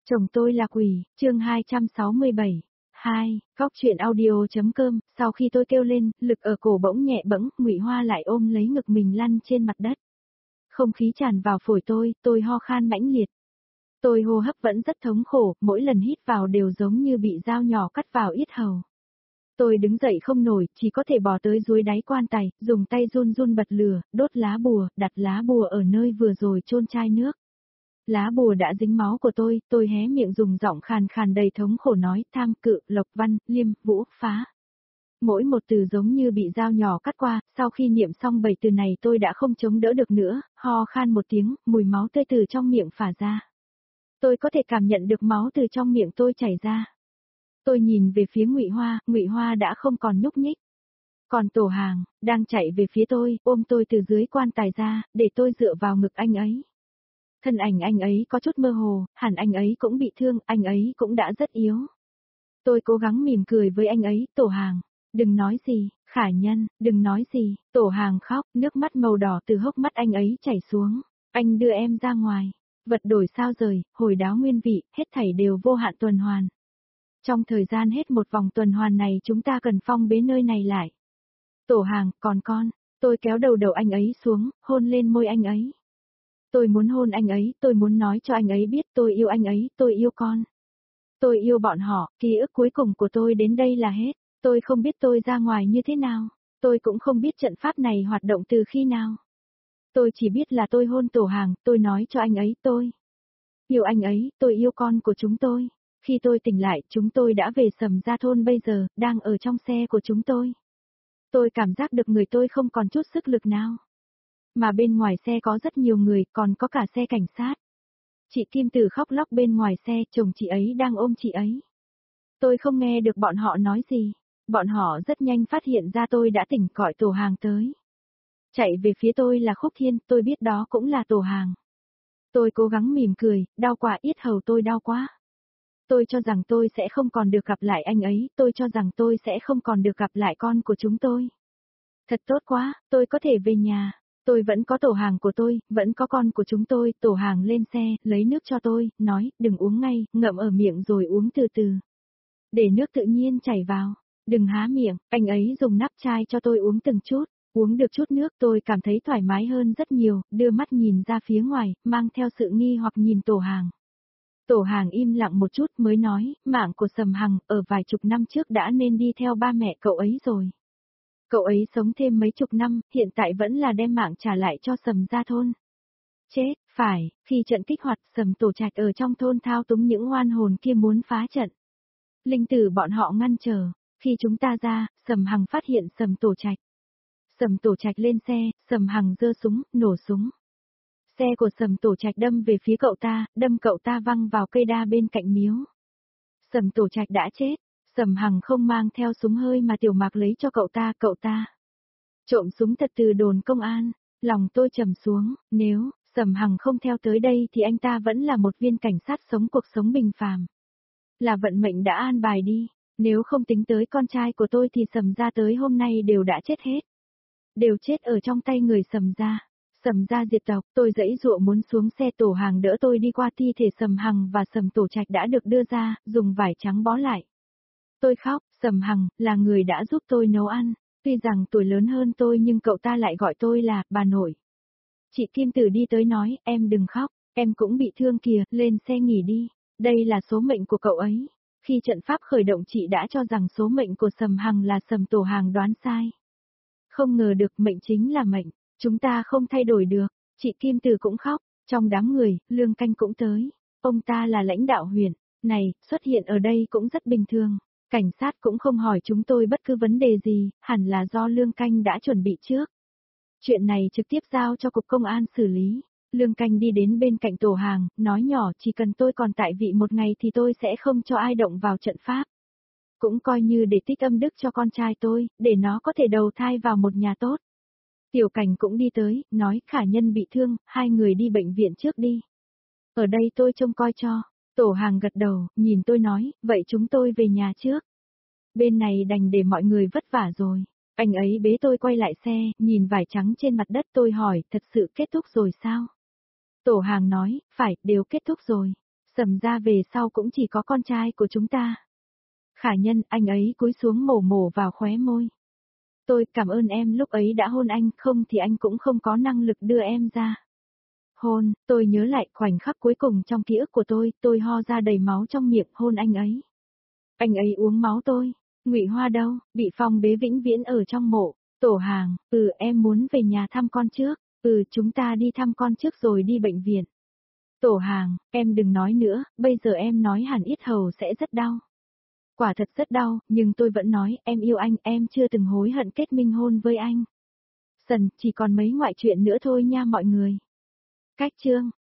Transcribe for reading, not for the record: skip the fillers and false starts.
Chồng tôi là quỷ, chương 267. 2, góc truyện audio.com, sau khi tôi kêu lên, lực ở cổ bỗng nhẹ bẫng, Ngụy Hoa lại ôm lấy ngực mình lăn trên mặt đất. Không khí tràn vào phổi tôi ho khan mãnh liệt. Tôi hô hấp vẫn rất thống khổ, mỗi lần hít vào đều giống như bị dao nhỏ cắt vào yết hầu. Tôi đứng dậy không nổi, chỉ có thể bò tới dưới đáy quan tài, dùng tay run run bật lửa, đốt lá bùa, đặt lá bùa ở nơi vừa rồi chôn chai nước. Lá bùa đã dính máu của tôi hé miệng dùng giọng khàn khàn đầy thống khổ nói, Tham, Cự, Lộc, Văn, Liêm, Vũ, Phá. Mỗi một từ giống như bị dao nhỏ cắt qua, sau khi niệm xong 7 từ này tôi đã không chống đỡ được nữa, ho khan một tiếng, mùi máu tươi từ trong miệng phả ra. Tôi có thể cảm nhận được máu từ trong miệng tôi chảy ra. Tôi nhìn về phía Ngụy Hoa đã không còn nhúc nhích. Còn Tổ Hàng, đang chạy về phía tôi, ôm tôi từ dưới quan tài ra, để tôi dựa vào ngực anh ấy. Thân ảnh anh ấy có chút mơ hồ, hẳn anh ấy cũng bị thương, anh ấy cũng đã rất yếu. Tôi cố gắng mỉm cười với anh ấy, Tổ Hàng, đừng nói gì, Khả Nhân, đừng nói gì, Tổ Hàng khóc, nước mắt màu đỏ từ hốc mắt anh ấy chảy xuống, anh đưa em ra ngoài, vật đổi sao rời, hồi đáo nguyên vị, hết thảy đều vô hạn tuần hoàn. Trong thời gian hết một vòng tuần hoàn này chúng ta cần phong bế nơi này lại. Tổ Hàng, còn con, tôi kéo đầu anh ấy xuống, hôn lên môi anh ấy. Tôi muốn hôn anh ấy, tôi muốn nói cho anh ấy biết tôi yêu anh ấy, tôi yêu con. Tôi yêu bọn họ, ký ức cuối cùng của tôi đến đây là hết. Tôi không biết tôi ra ngoài như thế nào. Tôi cũng không biết trận pháp này hoạt động từ khi nào. Tôi chỉ biết là tôi hôn Tổ Hàng, tôi nói cho anh ấy tôi yêu anh ấy, tôi yêu con của chúng tôi. Khi tôi tỉnh lại, chúng tôi đã về Sầm Gia Thôn bây giờ, đang ở trong xe của chúng tôi. Tôi cảm giác được người tôi không còn chút sức lực nào. Mà bên ngoài xe có rất nhiều người, còn có cả xe cảnh sát. Chị Kim Tử khóc lóc bên ngoài xe, chồng chị ấy đang ôm chị ấy. Tôi không nghe được bọn họ nói gì. Bọn họ rất nhanh phát hiện ra tôi đã tỉnh, gọi Tổ Hàng tới. Chạy về phía tôi là Khúc Thiên, tôi biết đó cũng là Tổ Hàng. Tôi cố gắng mỉm cười, đau quá, yết hầu tôi đau quá. Tôi cho rằng tôi sẽ không còn được gặp lại anh ấy, tôi cho rằng tôi sẽ không còn được gặp lại con của chúng tôi. Thật tốt quá, tôi có thể về nhà. Tôi vẫn có Tổ Hàng của tôi, vẫn có con của chúng tôi. Tổ Hàng lên xe, lấy nước cho tôi, nói, đừng uống ngay, ngậm ở miệng rồi uống từ từ. Để nước tự nhiên chảy vào, đừng há miệng, anh ấy dùng nắp chai cho tôi uống từng chút. Uống được chút nước tôi cảm thấy thoải mái hơn rất nhiều, đưa mắt nhìn ra phía ngoài, mang theo sự nghi hoặc nhìn Tổ Hàng. Tổ Hàng im lặng một chút mới nói, mạng của Sầm Hằng ở vài chục năm trước đã nên đi theo ba mẹ cậu ấy rồi. Cậu ấy sống thêm mấy chục năm, hiện tại vẫn là đem mạng trả lại cho Sầm Gia Thôn. Chết, phải, khi trận kích hoạt Sầm Tổ Trạch ở trong thôn thao túng những oan hồn kia muốn phá trận. Linh tử bọn họ ngăn trở, khi chúng ta ra, Sầm Hằng phát hiện Sầm Tổ Trạch. Sầm Tổ Trạch lên xe, Sầm Hằng giơ súng, nổ súng. Xe của Sầm Tổ Trạch đâm về phía cậu ta, đâm cậu ta văng vào cây đa bên cạnh miếu. Sầm Tổ Trạch đã chết. Sầm Hằng không mang theo súng hơi mà Tiểu Mạc lấy cho cậu ta. Trộm súng thật từ đồn công an, lòng tôi trầm xuống, nếu Sầm Hằng không theo tới đây thì anh ta vẫn là một viên cảnh sát sống cuộc sống bình phàm. Là vận mệnh đã an bài đi, nếu không tính tới con trai của tôi thì Sầm Gia tới hôm nay đều đã chết hết. Đều chết ở trong tay người Sầm Gia. Sầm Gia diệt tộc, tôi giãy giụa muốn xuống xe. Tổ Hàng đỡ tôi đi qua thi thể Sầm Hằng và Sầm Tổ Trạch đã được đưa ra, dùng vải trắng bó lại. Tôi khóc, Sầm Hằng là người đã giúp tôi nấu ăn, tuy rằng tuổi lớn hơn tôi nhưng cậu ta lại gọi tôi là bà nội. Chị Kim Tử đi tới nói, em đừng khóc, em cũng bị thương kìa, lên xe nghỉ đi, đây là số mệnh của cậu ấy. Khi trận pháp khởi động chị đã cho rằng số mệnh của Sầm Hằng là Sầm Tổ Hàng, đoán sai. Không ngờ được, mệnh chính là mệnh, chúng ta không thay đổi được. Chị Kim Tử cũng khóc, trong đám người, Lương Canh cũng tới, ông ta là lãnh đạo huyện, này, xuất hiện ở đây cũng rất bình thường. Cảnh sát cũng không hỏi chúng tôi bất cứ vấn đề gì, hẳn là do Lương Canh đã chuẩn bị trước. Chuyện này trực tiếp giao cho cục công an xử lý. Lương Canh đi đến bên cạnh Tổ Hàng, nói nhỏ, chỉ cần tôi còn tại vị một ngày thì tôi sẽ không cho ai động vào trận pháp. Cũng coi như để tích âm đức cho con trai tôi, để nó có thể đầu thai vào một nhà tốt. Tiểu Cảnh cũng đi tới, nói, Khả Nhân bị thương, hai người đi bệnh viện trước đi. Ở đây tôi trông coi cho. Tổ Hàng gật đầu, nhìn tôi nói, vậy chúng tôi về nhà trước. Bên này đành để mọi người vất vả rồi. Anh ấy bế tôi quay lại xe, nhìn vải trắng trên mặt đất. Tôi hỏi, thật sự kết thúc rồi sao? Tổ Hàng nói, phải, đều kết thúc rồi. Sầm gia về sau cũng chỉ có con trai của chúng ta. Khả Nhân, anh ấy cúi xuống mổ mổ vào khóe môi. Tôi cảm ơn em lúc ấy đã hôn anh, không thì anh cũng không có năng lực đưa em ra. Hôn, tôi nhớ lại khoảnh khắc cuối cùng trong ký ức của tôi ho ra đầy máu trong miệng hôn anh ấy. Anh ấy uống máu tôi. Ngụy Hoa đâu, bị phong bế vĩnh viễn ở trong mộ. Tổ Hàng, em muốn về nhà thăm con trước. Chúng ta đi thăm con trước rồi đi bệnh viện. Tổ Hàng, em đừng nói nữa, bây giờ em nói hẳn yết hầu sẽ rất đau. Quả thật rất đau, nhưng tôi vẫn nói, em yêu anh, em chưa từng hối hận kết minh hôn với anh. Sần, chỉ còn mấy ngoại chuyện nữa thôi nha mọi người. Cách chương